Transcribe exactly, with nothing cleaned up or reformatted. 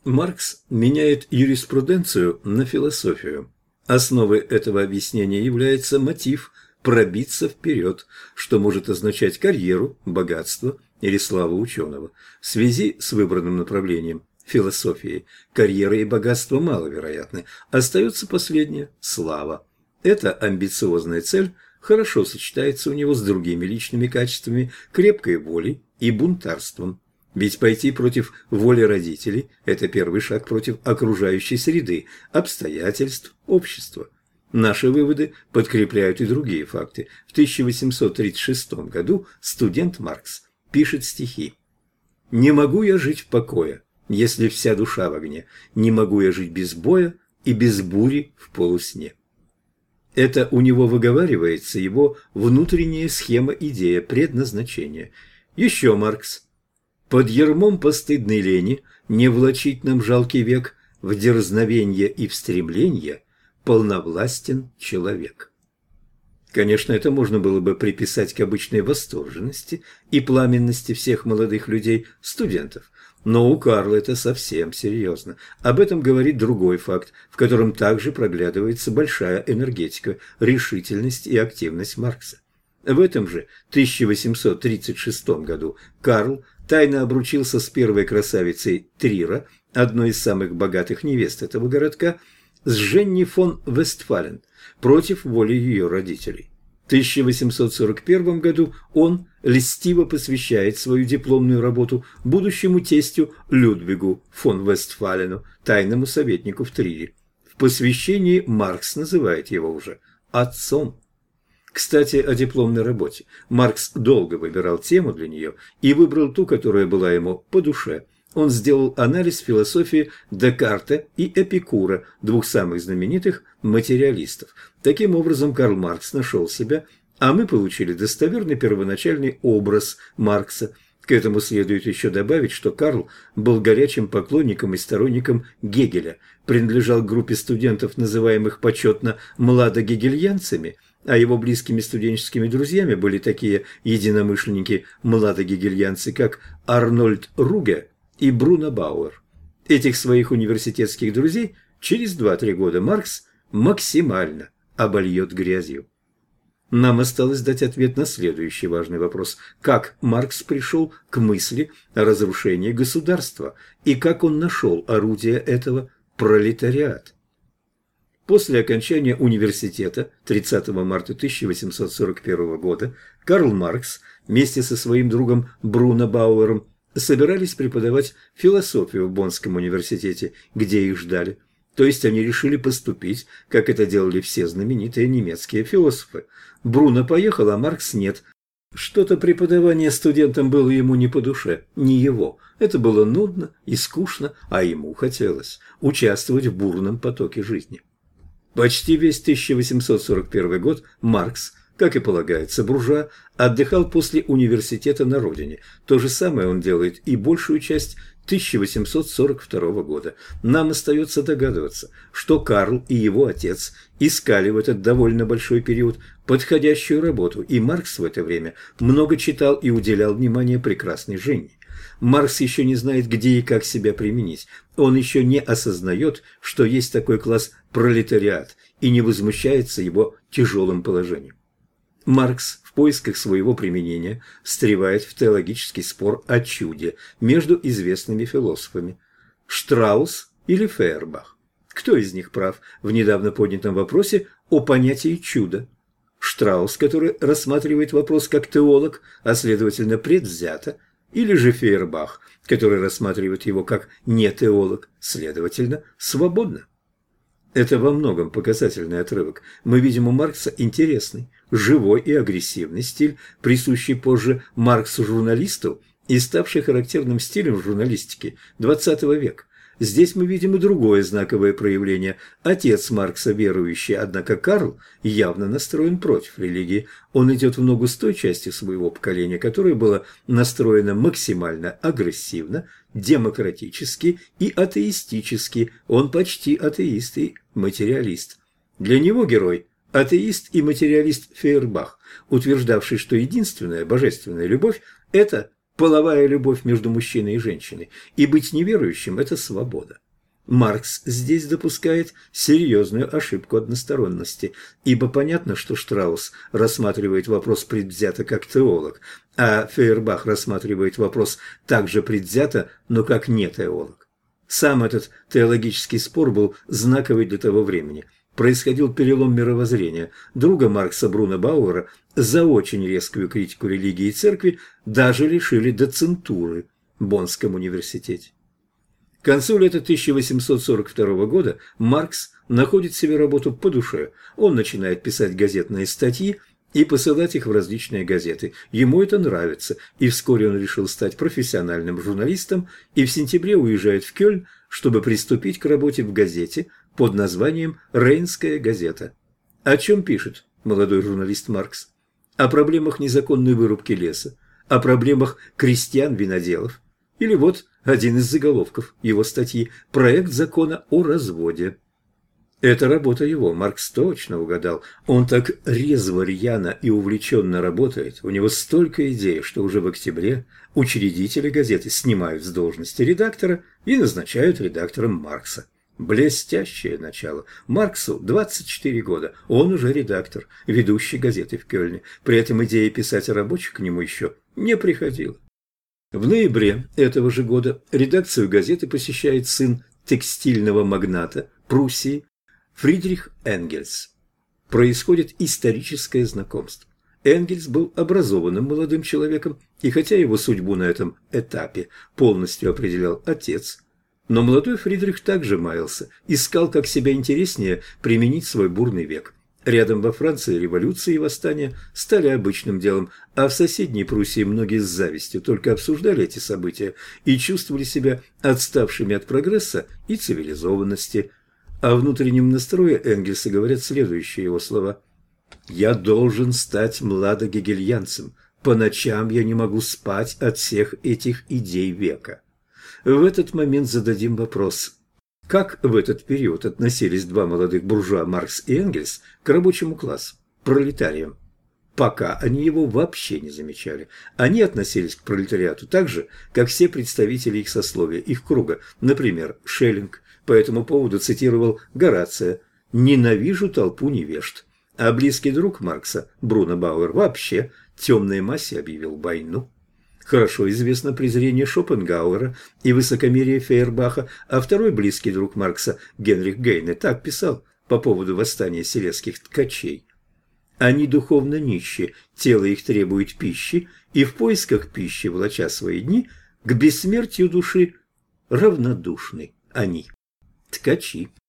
Маркс меняет юриспруденцию на философию. Основой этого объяснения является мотив пробиться вперед, что может означать карьеру, богатство или славу ученого. В связи с выбранным направлением философии карьера и богатство маловероятны, остается последнее – слава. Эта амбициозная цель хорошо сочетается у него с другими личными качествами, крепкой волей и бунтарством. Ведь пойти против воли родителей – это первый шаг против окружающей среды, обстоятельств, общества. Наши выводы подкрепляют и другие факты. В тысяча восемьсот тридцать шестом году студент Маркс пишет стихи. «Не могу я жить в покое, если вся душа в огне. Не могу я жить без боя и без бури в полусне». Это у него выговаривается его внутренняя схема-идея предназначения. Еще Маркс. «Под ярмом постыдной лени не влачить нам жалкий век, в дерзновенье и в стремленье полновластен человек». Конечно, это можно было бы приписать к обычной восторженности и пламенности всех молодых людей, студентов. Но у Карла это совсем серьезно. Об этом говорит другой факт, в котором также проглядывается большая энергетика, решительность и активность Маркса. В этом же тысяча восемьсот тридцать шестом году Карл тайно обручился с первой красавицей Трира, одной из самых богатых невест этого городка, с Женни фон Вестфален, против воли ее родителей. В тысяча восемьсот сорок первом году он льстиво посвящает свою дипломную работу будущему тестю Людвигу фон Вестфалену, тайному советнику в Трире. В посвящении Маркс называет его уже отцом. Кстати, о дипломной работе. Маркс долго выбирал тему для нее и выбрал ту, которая была ему по душе. Он сделал анализ философии Декарта и Эпикура, двух самых знаменитых материалистов. Таким образом, Карл Маркс нашел себя, а мы получили достоверный первоначальный образ Маркса. К этому следует еще добавить, что Карл был горячим поклонником и сторонником Гегеля, принадлежал к группе студентов, называемых почетно «младогегельянцами», а его близкими студенческими друзьями были такие единомышленники-младогегельянцы, как Арнольд Руге и Бруно Бауэр. Этих своих университетских друзей через два-три года Маркс максимально обольет грязью. Нам осталось дать ответ на следующий важный вопрос. Как Маркс пришел к мысли о разрушении государства и как он нашел орудие этого – пролетариат? После окончания университета тридцатого марта тысяча восемьсот сорок первого года Карл Маркс вместе со своим другом Бруно Бауэром собирались преподавать философию в Боннском университете, где их ждали. То есть они решили поступить, как это делали все знаменитые немецкие философы. Бруно поехал, а Маркс нет. Что-то преподавание студентам было ему не по душе, не его. Это было нудно и скучно, а ему хотелось участвовать в бурном потоке жизни. Почти весь тысяча восемьсот сорок первый год Маркс, как и полагается буржуа, отдыхал после университета на родине. То же самое он делает и большую часть тысяча восемьсот сорок второго года. Нам остается догадываться, что Карл и его отец искали в этот довольно большой период подходящую работу, и Маркс в это время много читал и уделял внимание прекрасной Жене. Маркс еще не знает, где и как себя применить. Он еще не осознает, что есть такой класс пролетариат, и не возмущается его тяжелым положением. Маркс в поисках своего применения встревает в теологический спор о чуде между известными философами – Штраус или Фейербах. Кто из них прав в недавно поднятом вопросе о понятии чуда? Штраус, который рассматривает вопрос как теолог, а следовательно предвзято, или же Фейербах, который рассматривает его как не теолог, следовательно свободно? Это во многом показательный отрывок. Мы видим у Маркса интересный, живой и агрессивный стиль, присущий позже Марксу-журналисту и ставший характерным стилем в журналистике двадцатого века. Здесь мы видим и другое знаковое проявление. Отец Маркса верующий, однако Карл явно настроен против религии. Он идет в ногу с той частью своего поколения, которое было настроено максимально агрессивно, демократически и атеистически. Он почти атеист и материалист. Для него герой – атеист и материалист Фейербах, утверждавший, что единственная божественная любовь – это половая любовь между мужчиной и женщиной, и быть неверующим – это свобода. Маркс здесь допускает серьезную ошибку односторонности, ибо понятно, что Штраус рассматривает вопрос предвзято как теолог, а Фейербах рассматривает вопрос также предвзято, но как не теолог. Сам этот теологический спор был знаковый для того времени. Происходил перелом мировоззрения. Друга Маркса Бруно Бауэра за очень резкую критику религии и церкви даже лишили доцентуры в Боннском университете. К концу лета тысяча восемьсот сорок второго года Маркс находит себе работу по душе. Он начинает писать газетные статьи и посылать их в различные газеты. Ему это нравится, и вскоре он решил стать профессиональным журналистом и в сентябре уезжает в Кёльн, чтобы приступить к работе в газете под названием «Рейнская газета». О чем пишет молодой журналист Маркс? О проблемах незаконной вырубки леса, о проблемах крестьян-виноделов. Или вот один из заголовков его статьи «Проект закона о разводе». Это работа его, Маркс точно угадал. Он так резво, рьяно и увлеченно работает, у него столько идей, что уже в октябре учредители газеты снимают с должности редактора и назначают редактором Маркса. Блестящее начало. Марксу двадцать четыре года, он уже редактор, ведущий газеты в Кёльне. При этом идея писать о рабочих к нему еще не приходила. В ноябре этого же года редакцию газеты посещает сын текстильного магната Пруссии Фридрих Энгельс. Происходит историческое знакомство. Энгельс был образованным молодым человеком, и хотя его судьбу на этом этапе полностью определял отец, но молодой Фридрих также маялся, искал, как себя интереснее применить свой бурный век. Рядом во Франции революции и восстания стали обычным делом, а в соседней Пруссии многие с завистью только обсуждали эти события и чувствовали себя отставшими от прогресса и цивилизованности. О внутреннем настрое Энгельса говорят следующие его слова: «Я должен стать младогегельянцем. По ночам я не могу спать от всех этих идей века». В этот момент зададим вопрос: как в этот период относились два молодых буржуа Маркс и Энгельс к рабочему классу, пролетариям? Пока они его вообще не замечали. Они относились к пролетариату так же, как все представители их сословия, их круга. Например, Шеллинг по этому поводу цитировал Горация: «Ненавижу толпу невежд». А близкий друг Маркса, Бруно Бауэр, вообще темной массе объявил войну. Хорошо известно презрение Шопенгауэра и высокомерие Фейербаха, а второй близкий друг Маркса, Генрих Гейне, так писал по поводу восстания селезских ткачей: «Они духовно нищие, тело их требует пищи, и в поисках пищи, влача свои дни, к бессмертию души равнодушны они». Ткачи.